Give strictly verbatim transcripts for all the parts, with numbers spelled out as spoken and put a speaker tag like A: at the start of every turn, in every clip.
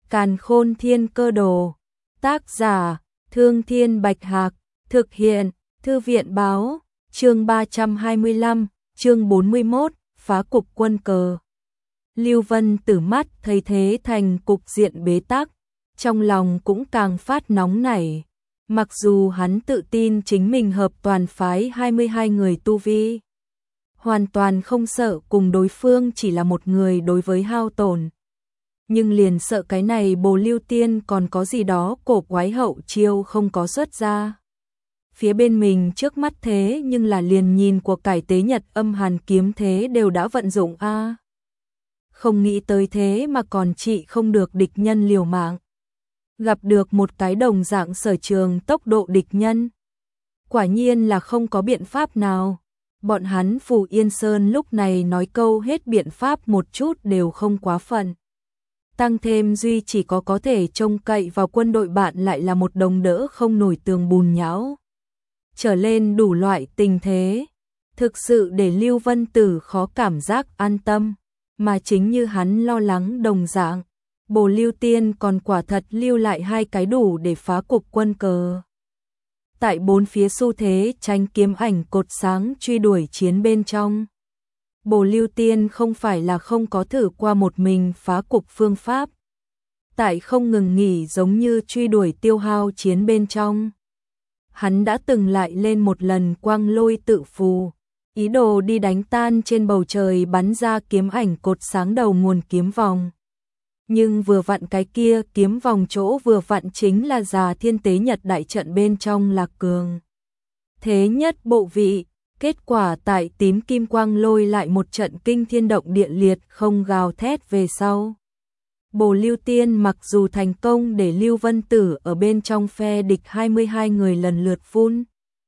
A: Càn Khôn Thiên Cơ Đồ. Tác giả: Thương Thiên Bạch Hạc. Thực hiện: Thư viện báo. Chương ba trăm hai mươi lăm, chương bốn mươi mốt, phá cục quân cờ. Lưu Vân Tử mắt thấy thế thành cục diện bế tắc, trong lòng cũng càng phát nóng nảy. Mặc dù hắn tự tin chính mình hợp toàn phái hai mươi hai người tu vi, hoàn toàn không sợ cùng đối phương chỉ là một người đối với hao tổn. Nhưng liền sợ cái này Bồ Lưu Tiên còn có gì đó cổ quái hậu chiêu không có xuất ra. Phía bên mình trước mắt thế nhưng là liền nhìn của cải tế nhật âm hàn kiếm thế đều đã vận dụng a à. Không nghĩ tới thế mà còn trị không được địch nhân liều mạng. Gặp được một cái đồng dạng sở trường tốc độ địch nhân. Quả nhiên là không có biện pháp nào. Bọn hắn Phù Yên Sơn lúc này nói câu hết biện pháp một chút đều không quá phận. Tăng thêm duy chỉ có có thể trông cậy vào quân đội bạn lại là một đồng đỡ không nổi tường bùn nhão. Trở lên đủ loại tình thế, thực sự để Lưu Vân Tử khó cảm giác an tâm, mà chính như hắn lo lắng đồng dạng, Bồ Lưu Tiên còn quả thật lưu lại hai cái đủ để phá cục quân cờ. Tại bốn phía xu thế tranh kiếm ảnh cột sáng truy đuổi chiến bên trong, Bồ Lưu Tiên không phải là không có thử qua một mình phá cục phương pháp. Tại không ngừng nghỉ giống như truy đuổi tiêu hao chiến bên trong, hắn đã từng lại lên một lần quang lôi tự phù, ý đồ đi đánh tan trên bầu trời bắn ra kiếm ảnh cột sáng đầu nguồn kiếm vòng. Nhưng vừa vặn cái kia kiếm vòng chỗ vừa vặn chính là Già Thiên Tế Nhật đại trận bên trong Lạc Cường. Thế nhất bộ vị, kết quả tại tím kim quang lôi lại một trận kinh thiên động địa liệt không gào thét về sau. Bồ Lưu Tiên mặc dù thành công để Lưu Vân Tử ở bên trong phe địch hai mươi hai người lần lượt phun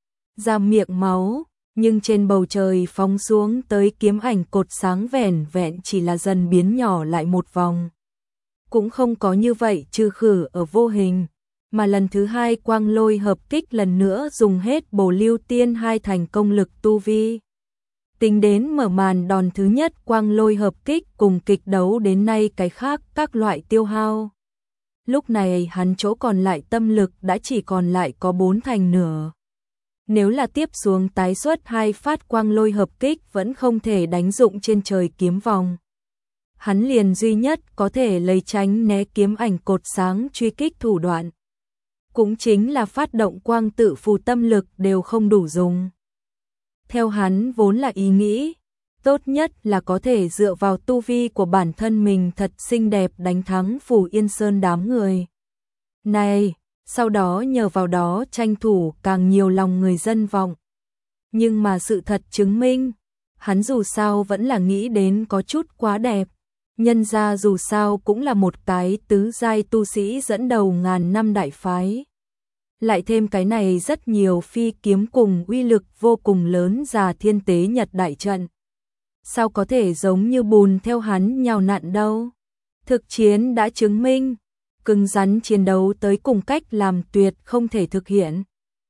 A: ra miệng máu, nhưng trên bầu trời phóng xuống tới kiếm ảnh cột sáng vẻn vẹn chỉ là dần biến nhỏ lại một vòng. Cũng không có như vậy trừ khử ở vô hình, mà lần thứ hai quang lôi hợp kích lần nữa dùng hết Bồ Lưu Tiên hai thành công lực tu vi. Tính đến mở màn đòn thứ nhất quang lôi hợp kích cùng kịch đấu đến nay cái khác các loại tiêu hao. Lúc này hắn chỗ còn lại tâm lực đã chỉ còn lại có bốn thành nửa. Nếu là tiếp xuống tái xuất hai phát quang lôi hợp kích vẫn không thể đánh dụng trên trời kiếm vòng. Hắn liền duy nhất có thể lấy tránh né kiếm ảnh cột sáng truy kích thủ đoạn. Cũng chính là phát động quang tự phù tâm lực đều không đủ dùng. Theo hắn vốn là ý nghĩ, tốt nhất là có thể dựa vào tu vi của bản thân mình thật xinh đẹp đánh thắng Phù Yên Sơn đám người. Này, sau đó nhờ vào đó tranh thủ càng nhiều lòng người dân vọng. Nhưng mà sự thật chứng minh, hắn dù sao vẫn là nghĩ đến có chút quá đẹp. Nhân ra dù sao cũng là một cái tứ giai tu sĩ dẫn đầu ngàn năm đại phái. Lại thêm cái này rất nhiều phi kiếm cùng uy lực vô cùng lớn Già Thiên Tế Nhật đại trận. Sao có thể giống như bùn theo hắn nhào nặn đâu? Thực chiến đã chứng minh, cứng rắn chiến đấu tới cùng cách làm tuyệt không thể thực hiện.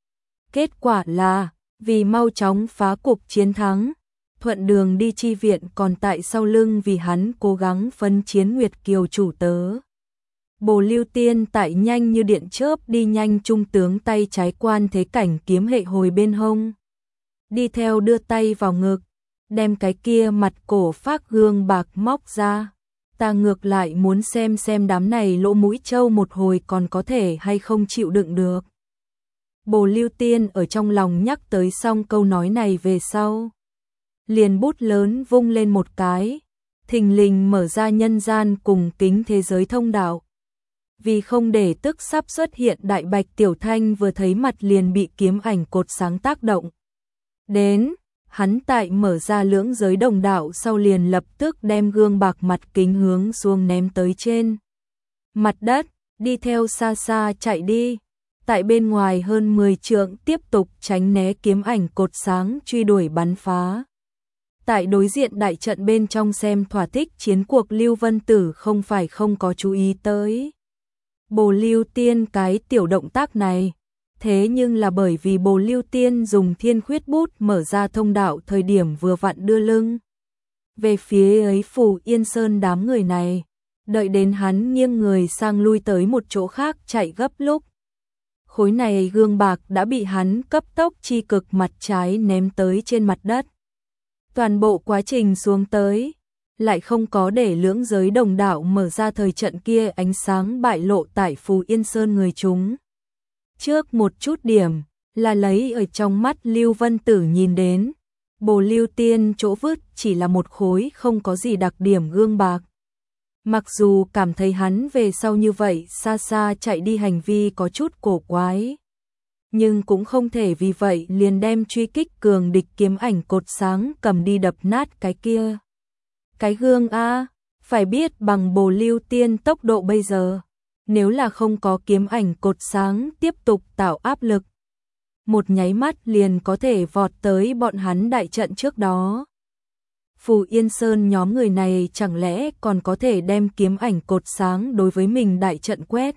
A: Kết quả là, vì mau chóng phá cục chiến thắng, thuận đường đi chi viện còn tại sau lưng vì hắn cố gắng phân chiến Nguyệt Kiều chủ tớ. Bồ Lưu Tiên tại nhanh như điện chớp đi nhanh trung tướng tay trái quan thế cảnh kiếm hệ hồi bên hông. Đi theo đưa tay vào ngực, đem cái kia mặt cổ phác gương bạc móc ra. Ta ngược lại muốn xem xem đám này lỗ mũi trâu một hồi còn có thể hay không chịu đựng được. Bồ Lưu Tiên ở trong lòng nhắc tới xong câu nói này về sau. Liền bút lớn vung lên một cái, thình lình mở ra nhân gian cùng kính thế giới thông đạo. Vì không để tức sắp xuất hiện đại bạch tiểu thanh vừa thấy mặt liền bị kiếm ảnh cột sáng tác động. Đến, hắn tại mở ra lưỡng giới đồng đạo sau liền lập tức đem gương bạc mặt kính hướng xuống ném tới trên mặt đất, đi theo xa xa chạy đi. Tại bên ngoài hơn mười trượng tiếp tục tránh né kiếm ảnh cột sáng truy đuổi bắn phá. Tại đối diện đại trận bên trong xem thỏa thích chiến cuộc Lưu Vân Tử không phải không có chú ý tới. Bồ Lưu Tiên cái tiểu động tác này, thế nhưng là bởi vì Bồ Lưu Tiên dùng thiên khuyết bút mở ra thông đạo thời điểm vừa vặn đưa lưng. Về phía ấy Phù Yên Sơn đám người này, Đợi đến hắn nghiêng người sang lui tới một chỗ khác chạy gấp lúc. Khối này gương bạc đã bị hắn cấp tốc chi cực mặt trái ném tới trên mặt đất. Toàn bộ quá trình xuống tới, lại không có để lưỡng giới đồng đạo mở ra thời trận kia ánh sáng bại lộ tại Phù Yên Sơn người chúng. Trước một chút điểm, là lấy ở trong mắt Lưu Vân Tử nhìn đến, Bồ Lưu Tiên chỗ vứt chỉ là một khối không có gì đặc điểm gương bạc. Mặc dù cảm thấy hắn về sau như vậy xa xa chạy đi hành vi có chút cổ quái, nhưng cũng không thể vì vậy liền đem truy kích cường địch kiếm ảnh cột sáng cầm đi đập nát cái kia. Cái gương a, phải biết bằng Bồ Lưu Tiên tốc độ bây giờ, nếu là không có kiếm ảnh cột sáng tiếp tục tạo áp lực, một nháy mắt liền có thể vọt tới bọn hắn đại trận trước đó. Phù Yên Sơn nhóm người này chẳng lẽ còn có thể đem kiếm ảnh cột sáng đối với mình đại trận quét.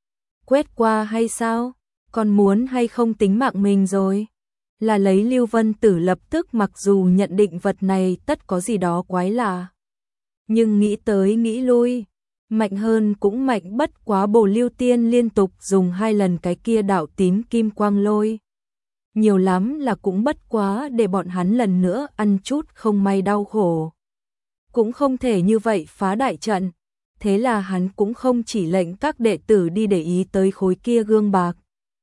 A: Quét qua hay sao? Còn muốn hay không tính mạng mình rồi? Là lấy Lưu Vân Tử lập tức mặc dù nhận định vật này tất có gì đó quái lạ. Nhưng nghĩ tới nghĩ lui, mạnh hơn cũng mạnh bất quá Bồ Lưu Tiên liên tục dùng hai lần cái kia đạo tím kim quang lôi. Nhiều lắm là cũng bất quá để bọn hắn lần nữa ăn chút không may đau khổ. Cũng không thể như vậy phá đại trận, thế là hắn cũng không chỉ lệnh các đệ tử đi để ý tới khối kia gương bạc.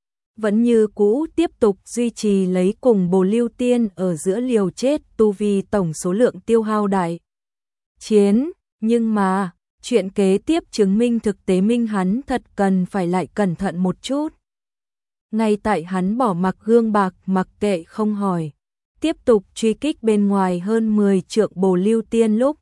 A: Vẫn như cũ tiếp tục duy trì lấy cùng Bồ Lưu Tiên ở giữa liều chết tu vi tổng số lượng tiêu hao đại chiến, nhưng mà, chuyện kế tiếp chứng minh thực tế minh hắn thật cần phải lại cẩn thận một chút. Ngay tại hắn bỏ mặc gương bạc mặc kệ không hỏi, tiếp tục truy kích bên ngoài hơn mười trượng Bồ Lưu Tiên lúc.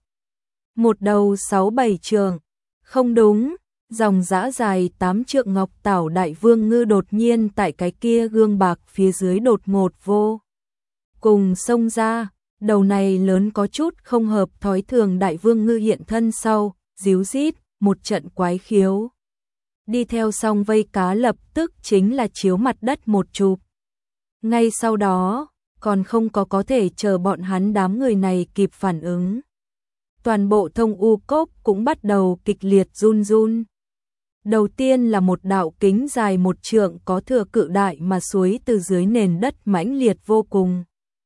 A: Một đầu sáu bảy trượng, không đúng, dòng dã dài tám trượng ngọc tảo đại vương ngư đột nhiên tại cái kia gương bạc phía dưới đột ngột vô. Cùng xông ra, đầu này lớn có chút không hợp thói thường đại vương ngư hiện thân sau, díu rít, một trận quái khiếu. Đi theo xong vây cá lập tức chính là chiếu mặt đất một chụp. Ngay sau đó, còn không có có thể chờ bọn hắn đám người này kịp phản ứng. Toàn bộ thông u cốc cũng bắt đầu kịch liệt run run. Đầu tiên là một đạo kính dài một trượng có thừa cự đại mà suối từ dưới nền đất mãnh liệt vô cùng.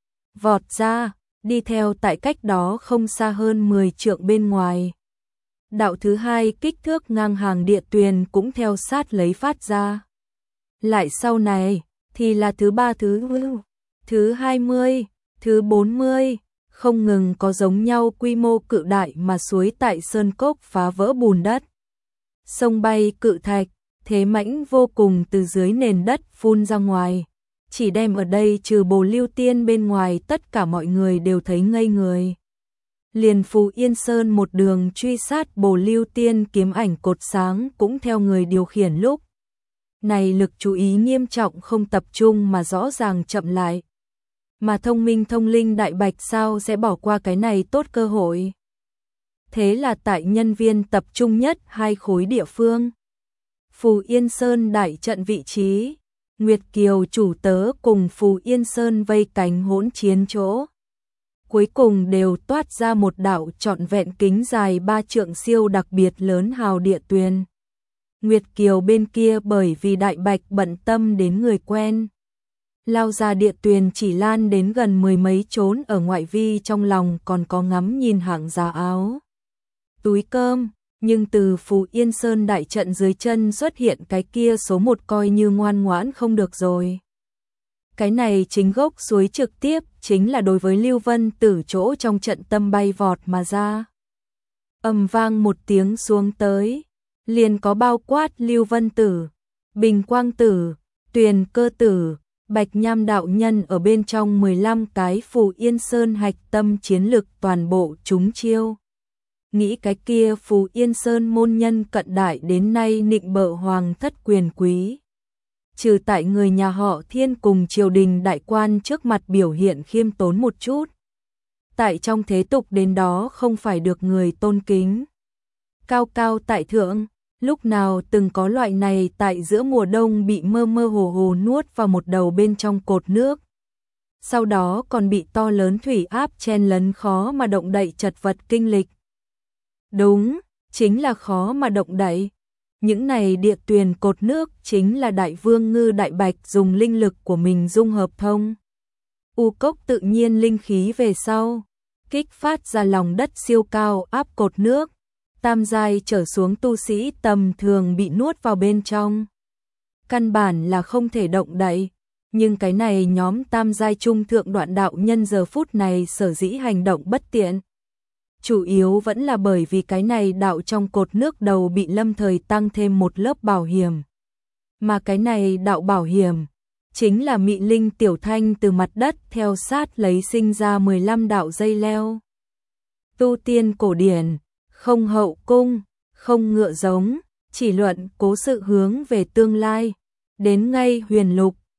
A: Vọt ra, đi theo tại cách đó không xa hơn mười trượng bên ngoài. Đạo thứ hai kích thước ngang hàng địa tuyền cũng theo sát lấy phát ra. Lại sau này, thì là thứ ba thứ thứ hai mươi, thứ bốn mươi, không ngừng có giống nhau quy mô cự đại mà suối tại sơn cốc phá vỡ bùn đất. Sông bay cự thạch, thế mãnh vô cùng từ dưới nền đất phun ra ngoài. Chỉ đem ở đây trừ Bồ Lưu Tiên bên ngoài tất cả mọi người đều thấy ngây người. Liền Phù Yên Sơn một đường truy sát Bồ Lưu Tiên kiếm ảnh cột sáng cũng theo người điều khiển lúc. Này lực chú ý nghiêm trọng không tập trung mà rõ ràng chậm lại. Mà thông minh thông linh đại bạch sao sẽ bỏ qua cái này tốt cơ hội. Thế là tại nhân viên tập trung nhất hai khối địa phương. Phù Yên Sơn đại trận vị trí, Nguyệt Kiều chủ tớ cùng Phù Yên Sơn vây cánh hỗn chiến chỗ. Cuối cùng đều toát ra một đạo trọn vẹn kính dài ba trượng siêu đặc biệt lớn hào địa tuyền. Nguyệt Kiều bên kia bởi vì đại bạch bận tâm đến người quen. Lao ra địa tuyền chỉ lan đến gần mười mấy chốn ở ngoại vi trong lòng còn có ngắm nhìn hạng giá áo. Túi cơm, nhưng từ Phù Yên Sơn đại trận dưới chân xuất hiện cái kia số một coi như ngoan ngoãn không được rồi. Cái này chính gốc suối trực tiếp chính là đối với Lưu Vân Tử chỗ trong trận tâm bay vọt mà ra. Ầm vang một tiếng xuống tới, liền có bao quát Lưu Vân Tử, Bình Quang Tử, Tuyền Cơ Tử, Bạch Nham đạo nhân ở bên trong mười lăm cái Phù Yên Sơn hạch tâm chiến lực toàn bộ chúng chiêu. Nghĩ cái kia Phù Yên Sơn môn nhân cận đại đến nay nịnh bợ hoàng thất quyền quý. Trừ tại người nhà họ Thiên cùng triều đình đại quan trước mặt biểu hiện khiêm tốn một chút. Tại trong thế tục đến đó không phải được người tôn kính. Cao cao tại thượng, lúc nào từng có loại này tại giữa mùa đông bị mơ mơ hồ hồ nuốt vào một đầu bên trong cột nước. Sau đó còn bị to lớn thủy áp chen lấn khó mà động đậy chật vật kinh lịch. Đúng, chính là khó mà động đậy. Những này địa tuyền cột nước chính là Đại Vương Ngư Đại Bạch dùng linh lực của mình dung hợp thông. U cốc tự nhiên linh khí về sau, kích phát ra lòng đất siêu cao áp cột nước, tam giai trở xuống tu sĩ tầm thường bị nuốt vào bên trong. Căn bản là không thể động đậy, nhưng cái này nhóm tam giai trung thượng đoạn đạo nhân giờ phút này sở dĩ hành động bất tiện. Chủ yếu vẫn là bởi vì cái này đạo trong cột nước đầu bị lâm thời tăng thêm một lớp bảo hiểm. Mà cái này đạo bảo hiểm chính là mị linh tiểu thanh từ mặt đất theo sát lấy sinh ra mười lăm đạo dây leo. Tu tiên cổ điển, không hậu cung, không ngựa giống, chỉ luận cố sự hướng về tương lai, đến ngay huyền lục,